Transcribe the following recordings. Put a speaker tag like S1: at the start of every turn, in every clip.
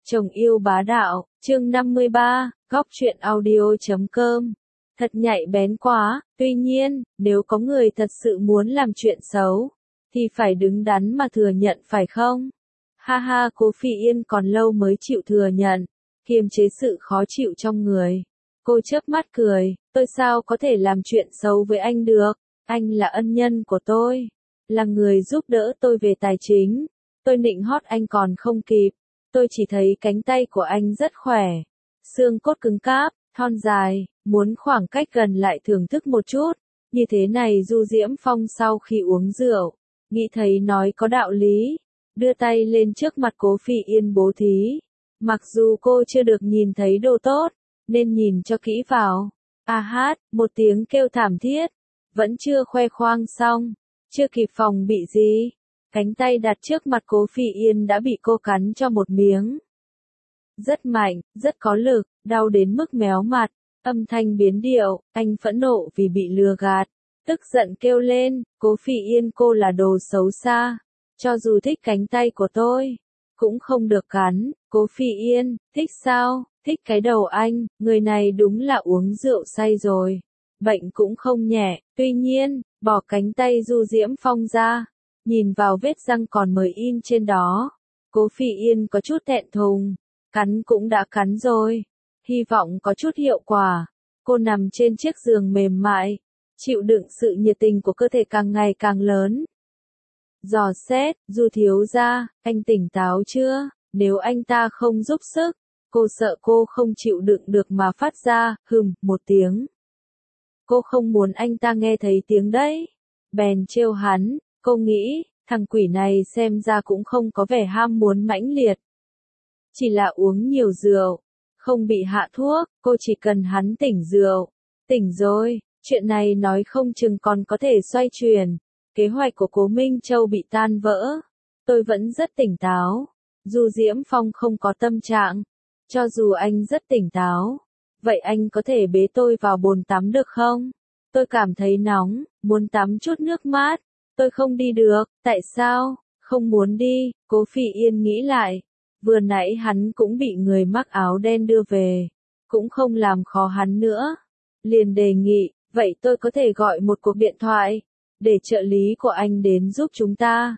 S1: Chồng yêu bá đạo, chương 53, góc truyện audio.com. Thật nhạy bén quá, tuy nhiên, nếu có người thật sự muốn làm chuyện xấu, thì phải đứng đắn mà thừa nhận phải không? Ha ha, Cố Phi Yên còn lâu mới chịu thừa nhận, kiềm chế sự khó chịu trong người. Cô chớp mắt cười, tôi sao có thể làm chuyện xấu với anh được, anh là ân nhân của tôi, là người giúp đỡ tôi về tài chính, tôi nịnh hót anh còn không kịp. Tôi chỉ thấy cánh tay của anh rất khỏe, xương cốt cứng cáp, thon dài, muốn khoảng cách gần lại thưởng thức một chút. Như thế này Du Diễm Phong sau khi uống rượu, nghĩ thấy nói có đạo lý, đưa tay lên trước mặt Cố Phi Yên bố thí. Mặc dù cô chưa được nhìn thấy đồ tốt, nên nhìn cho kỹ vào. A hát, một tiếng kêu thảm thiết, vẫn chưa khoe khoang xong, chưa kịp phòng bị gì. Cánh tay đặt trước mặt Cố Phi Yên đã bị cô cắn cho một miếng. Rất mạnh, rất có lực, đau đến mức méo mặt, âm thanh biến điệu, anh phẫn nộ vì bị lừa gạt. Tức giận kêu lên, Cố Phi Yên cô là đồ xấu xa, cho dù thích cánh tay của tôi, cũng không được cắn. Cố Phi Yên, thích sao, thích cái đầu anh, người này đúng là uống rượu say rồi. Bệnh cũng không nhẹ, tuy nhiên, bỏ cánh tay Du Diễm Phong ra. Nhìn vào vết răng còn mới in trên đó, Cố Phi Yên có chút thẹn thùng, cắn cũng đã cắn rồi, hy vọng có chút hiệu quả. Cô nằm trên chiếc giường mềm mại, chịu đựng sự nhiệt tình của cơ thể càng ngày càng lớn. Dò xét, Du thiếu gia, anh tỉnh táo chưa? Nếu anh ta không giúp sức, cô sợ cô không chịu đựng được mà phát ra, một tiếng. Cô không muốn anh ta nghe thấy tiếng đấy, bèn trêu hắn. Cô nghĩ, thằng quỷ này xem ra cũng không có vẻ ham muốn mãnh liệt. Chỉ là uống nhiều rượu, không bị hạ thuốc, cô chỉ cần hắn tỉnh rượu. Tỉnh rồi, chuyện này nói không chừng còn có thể xoay chuyển. Kế hoạch của Cố Minh Châu bị tan vỡ. Tôi vẫn rất tỉnh táo. Du Diễm Phong không có tâm trạng. Cho dù anh rất tỉnh táo, vậy anh có thể bế tôi vào bồn tắm được không? Tôi cảm thấy nóng, muốn tắm chút nước mát. Tôi không đi được, tại sao? Không muốn đi, Cố Phi Yên nghĩ lại. Vừa nãy hắn cũng bị người mặc áo đen đưa về, cũng không làm khó hắn nữa. Liền đề nghị, vậy tôi có thể gọi một cuộc điện thoại, để trợ lý của anh đến giúp chúng ta.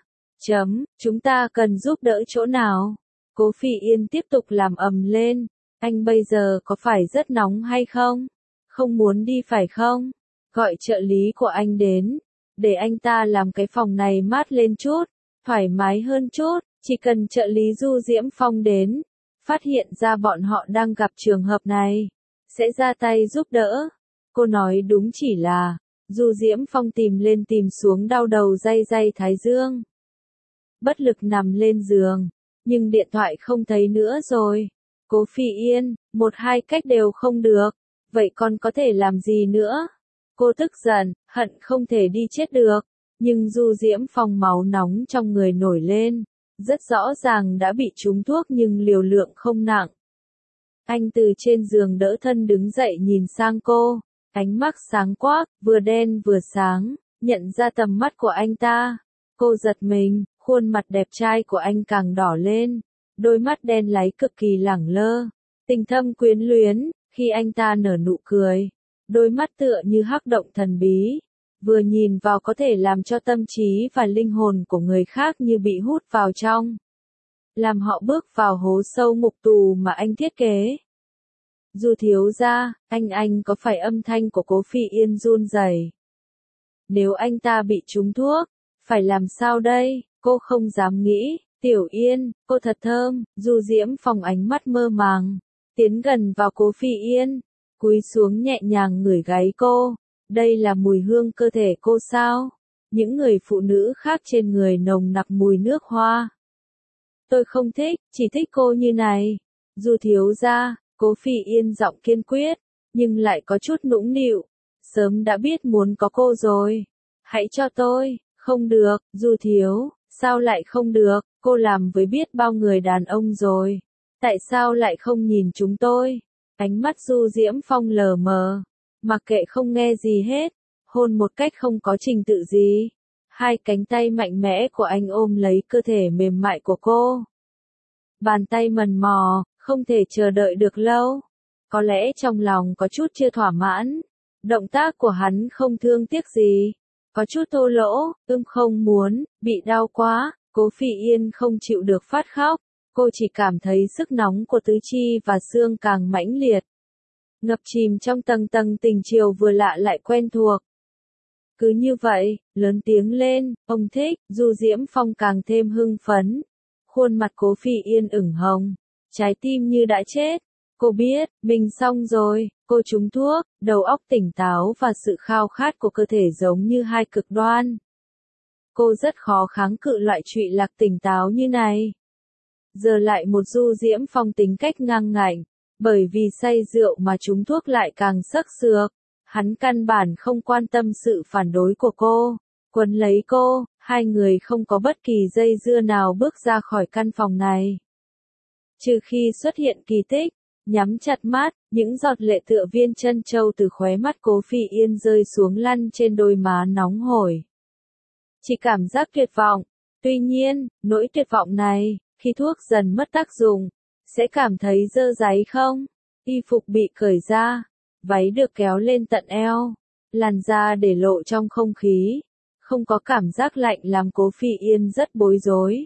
S1: Chúng ta cần giúp đỡ chỗ nào? Cố Phi Yên tiếp tục làm ầm lên, anh bây giờ có phải rất nóng hay không? Không muốn đi phải không? Gọi trợ lý của anh đến. Để anh ta làm cái phòng này mát lên chút, thoải mái hơn chút, chỉ cần trợ lý Du Diễm Phong đến, phát hiện ra bọn họ đang gặp trường hợp này, sẽ ra tay giúp đỡ. Cô nói đúng, chỉ là, Du Diễm Phong tìm lên tìm xuống đau đầu day day thái dương. Bất lực nằm lên giường, nhưng điện thoại không thấy nữa rồi. Cố Phi Yên, một hai cách đều không được, vậy còn có thể làm gì nữa? Cô tức giận, hận không thể đi chết được, nhưng Du Diễm Phong máu nóng trong người nổi lên, rất rõ ràng đã bị trúng thuốc nhưng liều lượng không nặng. Anh từ trên giường đỡ thân đứng dậy nhìn sang cô, ánh mắt sáng quắc, vừa đen vừa sáng, nhận ra tầm mắt của anh ta. Cô giật mình, khuôn mặt đẹp trai của anh càng đỏ lên, đôi mắt đen láy cực kỳ lẳng lơ, tình thâm quyến luyến, khi anh ta nở nụ cười. Đôi mắt tựa như hắc động thần bí, vừa nhìn vào có thể làm cho tâm trí và linh hồn của người khác như bị hút vào trong, làm họ bước vào hố sâu ngục tù mà anh thiết kế. Du thiếu gia, anh có phải? Âm thanh của Cố Phi Yên run rẩy. Nếu anh ta bị trúng thuốc, phải làm sao đây? Cô không dám nghĩ. Tiểu Yên, cô thật thơm. Du Diễm Phong ánh mắt mơ màng, tiến gần vào Cố Phi Yên, cúi xuống nhẹ nhàng ngửi gáy cô. Đây là mùi hương cơ thể cô sao? Những người phụ nữ khác trên người nồng nặc mùi nước hoa. Tôi không thích, chỉ thích cô như này. Du thiếu gia, Cố Phi Yên giọng kiên quyết, nhưng lại có chút nũng nịu. Sớm đã biết muốn có cô rồi. Hãy cho tôi. Không được, Du thiếu, sao lại không được? Cô làm với biết bao người đàn ông rồi. Tại sao lại không nhìn chúng tôi? Ánh mắt Du Diễm Phong lờ mờ, mặc kệ không nghe gì hết, hôn một cách không có trình tự gì. Hai cánh tay mạnh mẽ của anh ôm lấy cơ thể mềm mại của cô. bàn tay mần mò, không thể chờ đợi được lâu. Có lẽ trong lòng có chút chưa thỏa mãn. Động tác của hắn không thương tiếc gì. Có chút thô lỗ, không muốn, bị đau quá, Cố Phỉ Yên không chịu được phát khóc. Cô chỉ cảm thấy sức nóng của tứ chi và xương càng mãnh liệt. Ngập chìm trong tầng tầng tình chiều vừa lạ lại quen thuộc. Cứ như vậy, lớn tiếng lên, ông thích, Du Diễm Phong càng thêm hưng phấn. Khuôn mặt Cố Phỉ Yên ửng hồng, trái tim như đã chết. Cô biết, mình xong rồi, cô trúng thuốc, đầu óc tỉnh táo và sự khao khát của cơ thể giống như hai cực đoan. Cô rất khó kháng cự loại trụy lạc tỉnh táo như này. Giờ lại một Du Diễm Phong tính cách ngang ngạnh, bởi vì say rượu mà trúng thuốc lại càng sắc sược. Hắn căn bản không quan tâm sự phản đối của cô, quấn lấy cô, hai người không có bất kỳ dây dưa nào bước ra khỏi căn phòng này. Trừ khi xuất hiện kỳ tích, nhắm chặt mắt, những giọt lệ tựa viên trân châu từ khóe mắt Cố Phỉ Yên rơi xuống lăn trên đôi má nóng hổi. Chỉ cảm giác tuyệt vọng. Tuy nhiên, nỗi tuyệt vọng này, khi thuốc dần mất tác dụng, sẽ cảm thấy dơ dáy không? Y phục bị cởi ra, váy được kéo lên tận eo, làn da để lộ trong không khí, không có cảm giác lạnh làm Cố Phỉ Yên rất bối rối.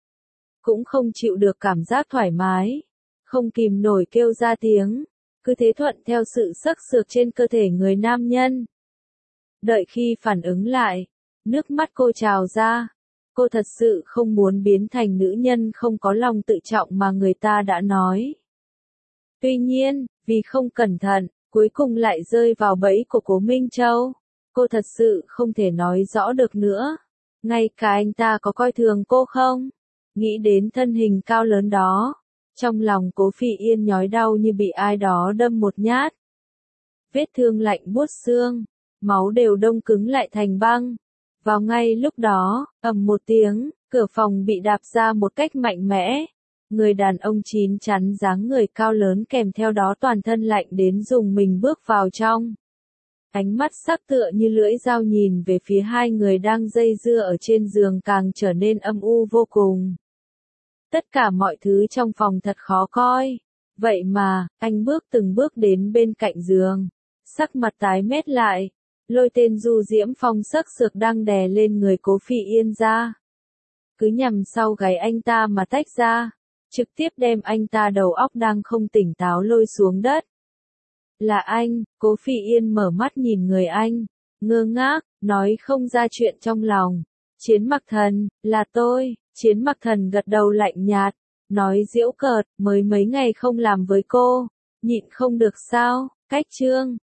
S1: Cũng không chịu được cảm giác thoải mái, không kìm nổi kêu ra tiếng, cứ thế thuận theo sự sắc sược trên cơ thể người nam nhân. Đợi khi phản ứng lại, nước mắt cô trào ra. Cô thật sự không muốn biến thành nữ nhân không có lòng tự trọng mà người ta đã nói. Tuy nhiên, vì không cẩn thận, cuối cùng lại rơi vào bẫy của Cố Minh Châu. Cô thật sự không thể nói rõ được nữa. Ngay cả anh ta có coi thường cô không? Nghĩ đến thân hình cao lớn đó. Trong lòng Cố Phỉ Yên nhói đau như bị ai đó đâm một nhát. Vết thương lạnh buốt xương, máu đều đông cứng lại thành băng. Vào ngay lúc đó, ầm một tiếng, cửa phòng bị đạp ra một cách mạnh mẽ. Người đàn ông chín chắn dáng người cao lớn kèm theo đó toàn thân lạnh đến dùng mình bước vào trong. Ánh mắt sắc tựa như lưỡi dao nhìn về phía hai người đang dây dưa ở trên giường càng trở nên âm u vô cùng. Tất cả mọi thứ trong phòng thật khó coi. Vậy mà, anh bước từng bước đến bên cạnh giường. Sắc mặt tái mét lại. Lôi tên Du Diễm Phong sắc sược đang đè lên người Cố Phỉ Yên ra. Cứ nhằm sau gáy anh ta mà tách ra. Trực tiếp đem anh ta đầu óc đang không tỉnh táo lôi xuống đất. Là anh, Cố Phỉ Yên mở mắt nhìn người anh. Ngơ ngác, nói không ra chuyện trong lòng. Chiến Mặc Thần, là tôi. Chiến Mặc Thần gật đầu lạnh nhạt. Nói giễu cợt, mới mấy ngày không làm với cô. Nhịn không được sao, cách chương.